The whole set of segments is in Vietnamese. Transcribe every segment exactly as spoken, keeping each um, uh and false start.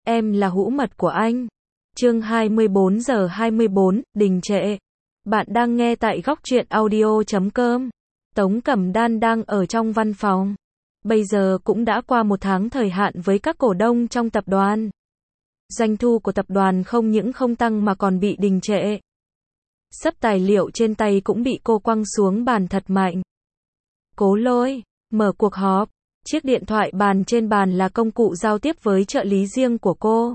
em là hũ mật của anh. Chương hai mươi bốn giờ hai mươi bốn, đình trệ. Bạn đang nghe tại góc truyện audio chấm com. Tống Cẩm Đan đang ở trong văn phòng. Bây giờ cũng đã qua một tháng thời hạn với các cổ đông trong tập đoàn. Doanh thu của tập đoàn không những không tăng mà còn bị đình trệ. Sắp tài liệu trên tay cũng bị cô quăng xuống bàn thật mạnh. Cố Lôi, mở cuộc họp. Chiếc điện thoại bàn trên bàn là công cụ giao tiếp với trợ lý riêng của cô.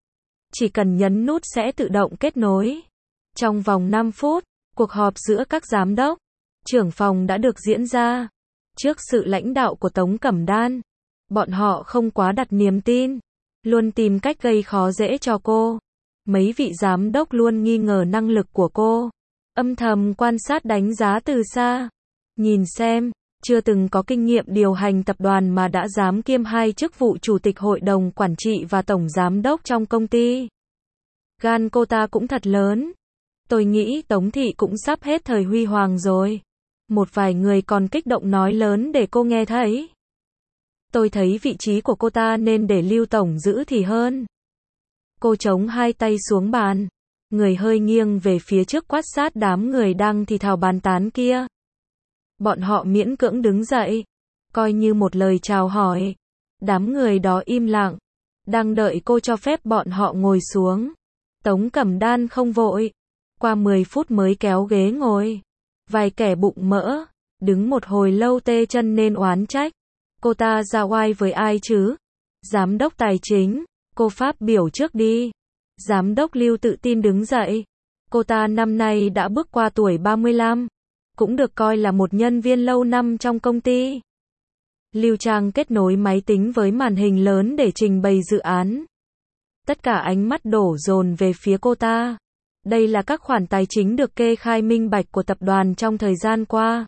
Chỉ cần nhấn nút sẽ tự động kết nối. Trong vòng năm phút, cuộc họp giữa các giám đốc, trưởng phòng đã được diễn ra. Trước sự lãnh đạo của Tống Cẩm Đan, bọn họ không quá đặt niềm tin, luôn tìm cách gây khó dễ cho cô. Mấy vị giám đốc luôn nghi ngờ năng lực của cô, âm thầm quan sát đánh giá từ xa. Nhìn xem, chưa từng có kinh nghiệm điều hành tập đoàn mà đã dám kiêm hai chức vụ chủ tịch hội đồng quản trị và tổng giám đốc trong công ty. Gan cô ta cũng thật lớn. Tôi nghĩ Tống Thị cũng sắp hết thời huy hoàng rồi. Một vài người còn kích động nói lớn để cô nghe thấy. Tôi thấy vị trí của cô ta nên để Lưu Tổng giữ thì hơn. Cô chống hai tay xuống bàn, người hơi nghiêng về phía trước quát sát đám người đang thì thào bàn tán kia. Bọn họ miễn cưỡng đứng dậy, coi như một lời chào hỏi. Đám người đó im lặng, đang đợi cô cho phép bọn họ ngồi xuống. Tống Cẩm Đan không vội, qua mười phút mới kéo ghế ngồi. Vài kẻ bụng mỡ, đứng một hồi lâu tê chân nên oán trách. Cô ta ra oai với ai chứ? Giám đốc tài chính, cô phát biểu trước đi. Giám đốc Lưu tự tin đứng dậy. Cô ta năm nay đã bước qua tuổi ba mươi lăm, cũng được coi là một nhân viên lâu năm trong công ty. Lưu Trang kết nối máy tính với màn hình lớn để trình bày dự án. Tất cả ánh mắt đổ dồn về phía cô ta. Đây là các khoản tài chính được kê khai minh bạch của tập đoàn trong thời gian qua.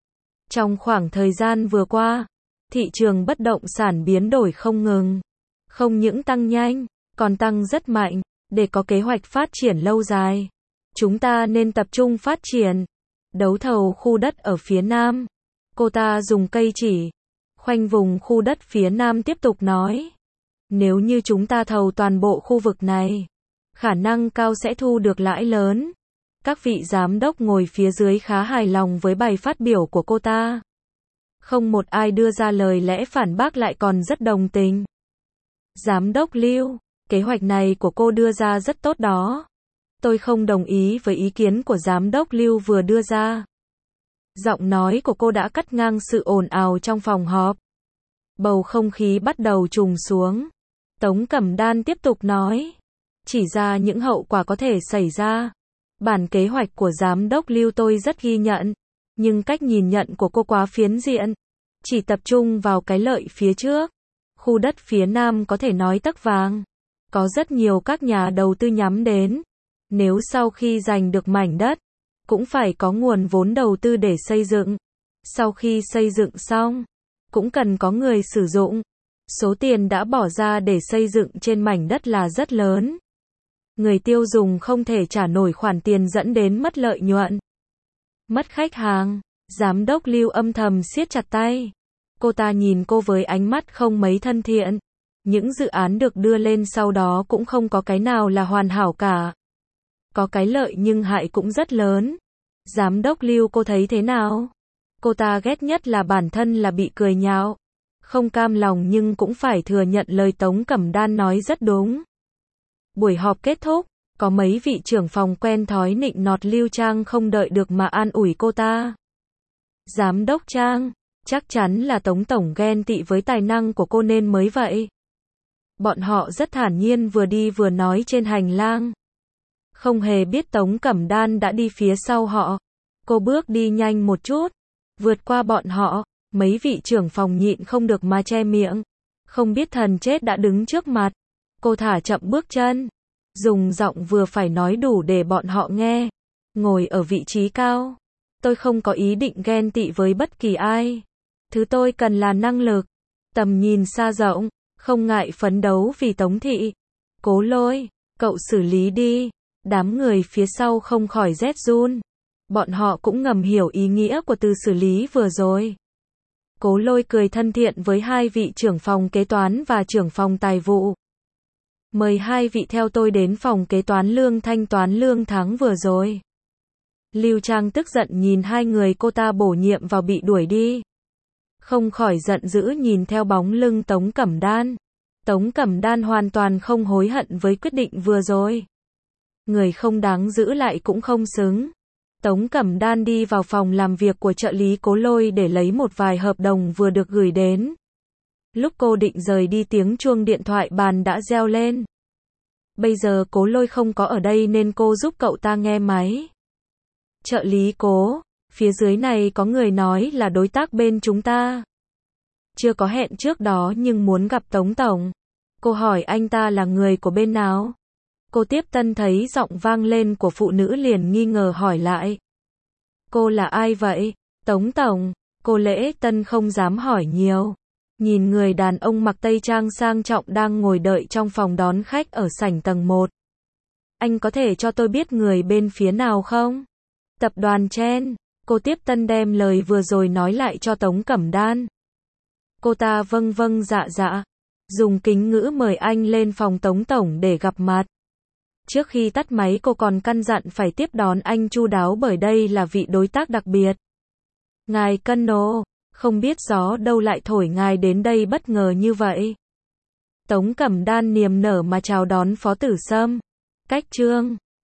Trong khoảng thời gian vừa qua, thị trường bất động sản biến đổi không ngừng. Không những tăng nhanh, còn tăng rất mạnh. Để có kế hoạch phát triển lâu dài, chúng ta nên tập trung phát triển. Đấu thầu khu đất ở phía Nam. Cô ta dùng cây chỉ khoanh vùng khu đất phía Nam tiếp tục nói. Nếu như chúng ta thầu toàn bộ khu vực này, khả năng cao sẽ thu được lãi lớn. Các vị giám đốc ngồi phía dưới khá hài lòng với bài phát biểu của cô ta. Không một ai đưa ra lời lẽ phản bác, lại còn rất đồng tình. Giám đốc Lưu, kế hoạch này của cô đưa ra rất tốt đó. Tôi không đồng ý với ý kiến của giám đốc Lưu vừa đưa ra. Giọng nói của cô đã cắt ngang sự ồn ào trong phòng họp. Bầu không khí bắt đầu trùng xuống. Tống Cẩm Đan tiếp tục nói. Chỉ ra những hậu quả có thể xảy ra. Bản kế hoạch của giám đốc Lưu tôi rất ghi nhận. Nhưng cách nhìn nhận của cô quá phiến diện. Chỉ tập trung vào cái lợi phía trước. Khu đất phía Nam có thể nói tấc vàng. Có rất nhiều các nhà đầu tư nhắm đến. Nếu sau khi giành được mảnh đất, cũng phải có nguồn vốn đầu tư để xây dựng. Sau khi xây dựng xong, cũng cần có người sử dụng. Số tiền đã bỏ ra để xây dựng trên mảnh đất là rất lớn. Người tiêu dùng không thể trả nổi khoản tiền dẫn đến mất lợi nhuận. Mất khách hàng, giám đốc Lưu âm thầm siết chặt tay. Cô ta nhìn cô với ánh mắt không mấy thân thiện. Những dự án được đưa lên sau đó cũng không có cái nào là hoàn hảo cả. Có cái lợi nhưng hại cũng rất lớn. Giám đốc Lưu, cô thấy thế nào? Cô ta ghét nhất là bản thân là bị cười nhạo. Không cam lòng nhưng cũng phải thừa nhận lời Tống Cẩm Đan nói rất đúng. Buổi họp kết thúc, có mấy vị trưởng phòng quen thói nịnh nọt Lưu Trang không đợi được mà an ủi cô ta. Giám đốc Trang, chắc chắn là Tống Tổng ghen tị với tài năng của cô nên mới vậy. Bọn họ rất thản nhiên vừa đi vừa nói trên hành lang. Không hề biết Tống Cẩm Đan đã đi phía sau họ. Cô bước đi nhanh một chút, vượt qua bọn họ. Mấy vị trưởng phòng nhịn không được mà che miệng. Không biết thần chết đã đứng trước mặt. Cô thả chậm bước chân, dùng giọng vừa phải nói đủ để bọn họ nghe. Ngồi ở vị trí cao, tôi không có ý định ghen tị với bất kỳ ai. Thứ tôi cần là năng lực, tầm nhìn xa rộng, không ngại phấn đấu vì Tống Thị. Cố Lôi, cậu xử lý đi. Đám người phía sau không khỏi rét run. Bọn họ cũng ngầm hiểu ý nghĩa của từ xử lý vừa rồi. Cố Lôi cười thân thiện với hai vị trưởng phòng kế toán và trưởng phòng tài vụ. Mời hai vị theo tôi đến phòng kế toán lương thanh toán lương tháng vừa rồi. Lưu Trang tức giận nhìn hai người cô ta bổ nhiệm vào bị đuổi đi. Không khỏi giận dữ nhìn theo bóng lưng Tống Cẩm Đan. Tống Cẩm Đan hoàn toàn không hối hận với quyết định vừa rồi. Người không đáng giữ lại cũng không xứng. Tống Cẩm Đan đi vào phòng làm việc của trợ lý Cố Lôi để lấy một vài hợp đồng vừa được gửi đến. Lúc cô định rời đi tiếng chuông điện thoại bàn đã reo lên. Bây giờ Cố Lôi không có ở đây nên cô giúp cậu ta nghe máy. Trợ lý Cố, phía dưới này có người nói là đối tác bên chúng ta. Chưa có hẹn trước đó nhưng muốn gặp Tống Tổng. Cô hỏi anh ta là người của bên nào? Cô Tiếp Tân thấy giọng vang lên của phụ nữ liền nghi ngờ hỏi lại. Cô là ai vậy? Tống Tổng. Cô Lễ Tân không dám hỏi nhiều. Nhìn người đàn ông mặc tây trang sang trọng đang ngồi đợi trong phòng đón khách ở sảnh tầng một. Anh có thể cho tôi biết người bên phía nào không? Tập đoàn Chen. Cô Tiếp Tân đem lời vừa rồi nói lại cho Tống Cẩm Đan. Cô ta vâng vâng dạ dạ. Dùng kính ngữ mời anh lên phòng Tống Tổng để gặp mặt. Trước khi tắt máy cô còn căn dặn phải tiếp đón anh chu đáo bởi đây là vị đối tác đặc biệt. Ngài Cân Nô, không biết gió đâu lại thổi ngài đến đây bất ngờ như vậy. Tống Cẩm Đan niềm nở mà chào đón Phó Tử Sâm. Cách chương